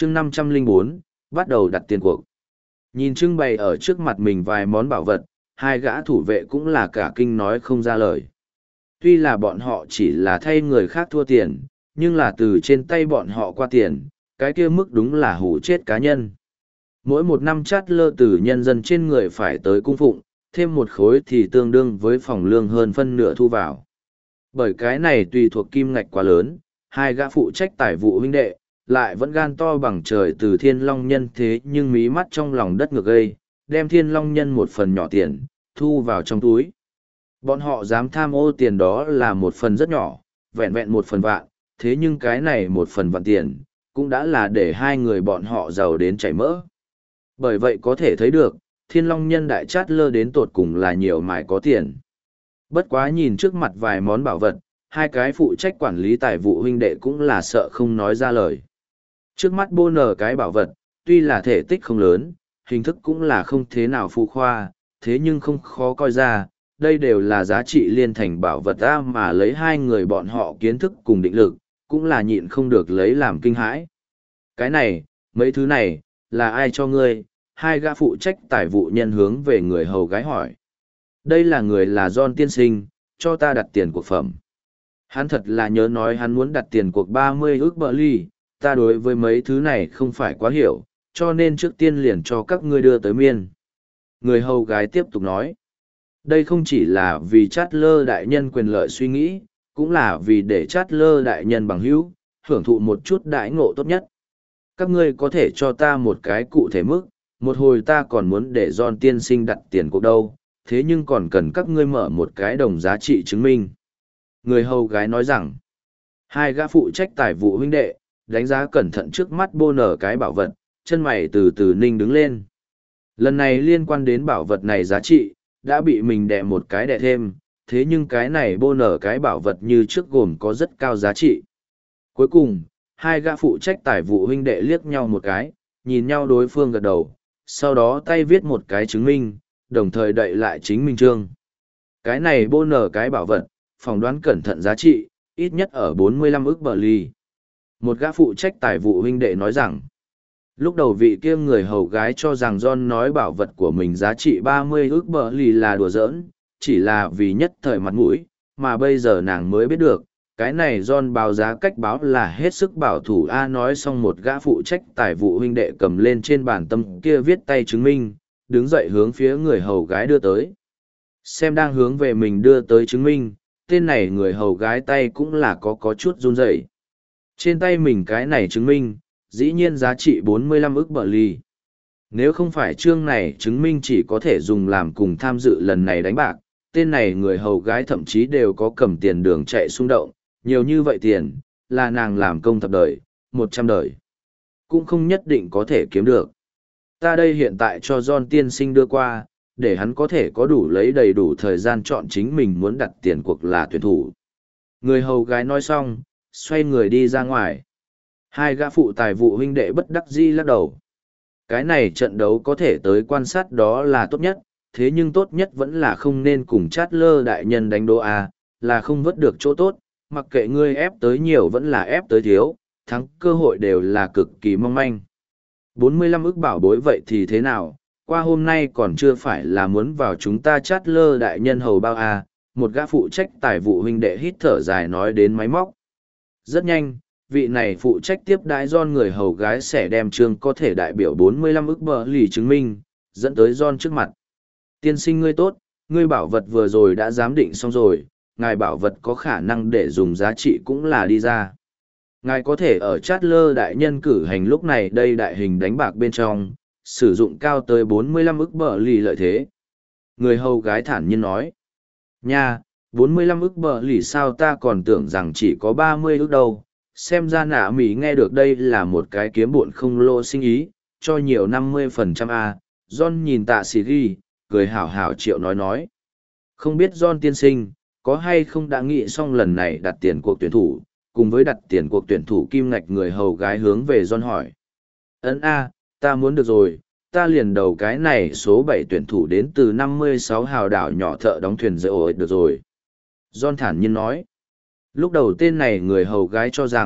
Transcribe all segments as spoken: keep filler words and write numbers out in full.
chương năm trăm lẻ bốn, bắt đầu đặt tiền cuộc. Nhìn trưng bày ở trước mặt mình vài món bảo vật, hai gã thủ vệ cũng là cả kinh nói không ra lời. Tuy là bọn họ chỉ là thay người khác thua tiền, nhưng là từ trên tay bọn họ qua tiền, cái kia mức đúng là hủ chết cá nhân. Mỗi một năm chát lơ từ nhân dân trên người phải tới cung phụng, thêm một khối thì tương đương với phòng lương hơn phân nửa thu vào. Bởi cái này tùy thuộc kim ngạch quá lớn, hai gã phụ trách tài vụ huynh đệ, lại vẫn gan to bằng trời từ thiên long nhân thế nhưng mí mắt trong lòng đất ngược gây, đem thiên long nhân một phần nhỏ tiền, thu vào trong túi. Bọn họ dám tham ô tiền đó là một phần rất nhỏ, vẹn vẹn một phần vạn, thế nhưng cái này một phần vạn tiền, cũng đã là để hai người bọn họ giàu đến chảy mỡ. Bởi vậy có thể thấy được, thiên long nhân đại chát lơ đến tột cùng là nhiều mài có tiền. Bất quá nhìn trước mặt vài món bảo vật, hai cái phụ trách quản lý tài vụ huynh đệ cũng là sợ không nói ra lời. Trước mắt bô nở cái bảo vật, tuy là thể tích không lớn, hình thức cũng là không thế nào phù khoa, thế nhưng không khó coi ra, đây đều là giá trị liên thành bảo vật ta mà lấy hai người bọn họ kiến thức cùng định lực, cũng là nhịn không được lấy làm kinh hãi. Cái này, mấy thứ này, là ai cho ngươi? Hai gã phụ trách tài vụ nhân hướng về người hầu gái hỏi. Đây là người là John tiên sinh, cho ta đặt tiền cuộc phẩm. Hắn thật là nhớ nói hắn muốn đặt tiền cuộc ba mươi ức bờ ly, ta đối với mấy thứ này không phải quá hiểu, cho nên trước tiên liền cho các ngươi đưa tới miên. Người hầu gái tiếp tục nói. Đây không chỉ là vì chát lơ đại nhân quyền lợi suy nghĩ, cũng là vì để chát lơ đại nhân bằng hữu, hưởng thụ một chút đãi ngộ tốt nhất. Các ngươi có thể cho ta một cái cụ thể mức, một hồi ta còn muốn để John tiên sinh đặt tiền cuộc đâu, thế nhưng còn cần các ngươi mở một cái đồng giá trị chứng minh. Người hầu gái nói rằng, hai gã phụ trách tài vụ huynh đệ, đánh giá cẩn thận trước mắt bô nở cái bảo vật, chân mày từ từ ninh đứng lên. Lần này liên quan đến bảo vật này giá trị, đã bị mình đè một cái đè thêm, thế nhưng cái này bô nở cái bảo vật như trước gồm có rất cao giá trị. Cuối cùng, hai gã phụ trách tài vụ huynh đệ liếc nhau một cái, nhìn nhau đối phương gật đầu, sau đó tay viết một cái chứng minh, đồng thời đậy lại chính minh chương. Cái này bô nở cái bảo vật, phỏng đoán cẩn thận giá trị, ít nhất ở bốn mươi lăm ức bờ ly. Một gã phụ trách tài vụ huynh đệ nói rằng, lúc đầu vị kia người hầu gái cho rằng John nói bảo vật của mình giá trị ba mươi ức bờ ly là đùa giỡn, chỉ là vì nhất thời mặt mũi, mà bây giờ nàng mới biết được, cái này John báo giá cách báo là hết sức bảo thủ. A nói xong một gã phụ trách tài vụ huynh đệ cầm lên trên bàn tâm kia viết tay chứng minh, đứng dậy hướng phía người hầu gái đưa tới. Xem đang hướng về mình đưa tới chứng minh, tên này người hầu gái tay cũng là có có chút run rẩy. Trên tay mình cái này chứng minh, dĩ nhiên giá trị bốn mươi lăm ức bờ ly. Nếu không phải chương này chứng minh chỉ có thể dùng làm cùng tham dự lần này đánh bạc, tên này người hầu gái thậm chí đều có cầm tiền đường chạy xung động, nhiều như vậy tiền, là nàng làm công thập đời, một trăm đời. Cũng không nhất định có thể kiếm được. Ta đây hiện tại cho John tiên sinh đưa qua, để hắn có thể có đủ lấy đầy đủ thời gian chọn chính mình muốn đặt tiền cuộc là tuyển thủ. Người hầu gái nói xong, xoay người đi ra ngoài. Hai gã phụ tài vụ huynh đệ bất đắc dĩ lắc đầu. Cái này trận đấu có thể tới quan sát đó là tốt nhất, thế nhưng tốt nhất vẫn là không nên cùng chát lơ đại nhân đánh đố A, là không vớt được chỗ tốt, mặc kệ ngươi ép tới nhiều vẫn là ép tới thiếu, thắng cơ hội đều là cực kỳ mong manh. bốn mươi lăm ức bảo bối vậy thì thế nào, qua hôm nay còn chưa phải là muốn vào chúng ta chát lơ đại nhân hầu bao A, một gã phụ trách tài vụ huynh đệ hít thở dài nói đến máy móc. Rất nhanh, vị này phụ trách tiếp đái John người hầu gái sẽ đem chương có thể đại biểu bốn mươi lăm ức bờ lì chứng minh, dẫn tới John trước mặt. Tiên sinh ngươi tốt, ngươi bảo vật vừa rồi đã giám định xong rồi, ngài bảo vật có khả năng để dùng giá trị cũng là đi ra. Ngài có thể ở chát lơ đại nhân cử hành lúc này đây đại hình đánh bạc bên trong, sử dụng cao tới bốn mươi lăm ức bờ lì lợi thế. Người hầu gái thản nhiên nói. Nha, bốn mươi lăm ức bờ lì sao ta còn tưởng rằng chỉ có ba mươi ức đâu. Xem ra nạ mỉ nghe được đây là một cái kiếm bộn không lô sinh ý, cho nhiều năm mươi phần trăm A. John nhìn tạ xì ghi, cười hảo hảo triệu nói nói. Không biết John tiên sinh, có hay không đã nghĩ xong lần này đặt tiền cuộc tuyển thủ, cùng với đặt tiền cuộc tuyển thủ kim ngạch người hầu gái hướng về John hỏi. Ấn A, ta muốn được rồi, ta liền đầu cái này số bảy tuyển thủ đến từ năm mươi sáu hào đảo nhỏ thợ đóng thuyền dễ ổi được rồi. John thản nhiên nói. Lúc đầu tên này người hầu gái cho rằng,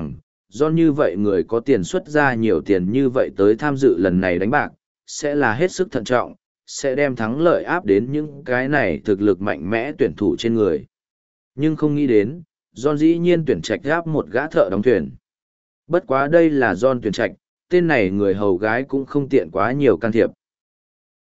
do như vậy người có tiền xuất ra nhiều tiền như vậy tới tham dự lần này đánh bạc, sẽ là hết sức thận trọng, sẽ đem thắng lợi áp đến những cái này thực lực mạnh mẽ tuyển thủ trên người. Nhưng không nghĩ đến, John dĩ nhiên tuyển trạch áp một gã thợ đóng thuyền. Bất quá đây là John tuyển trạch, tên này người hầu gái cũng không tiện quá nhiều can thiệp.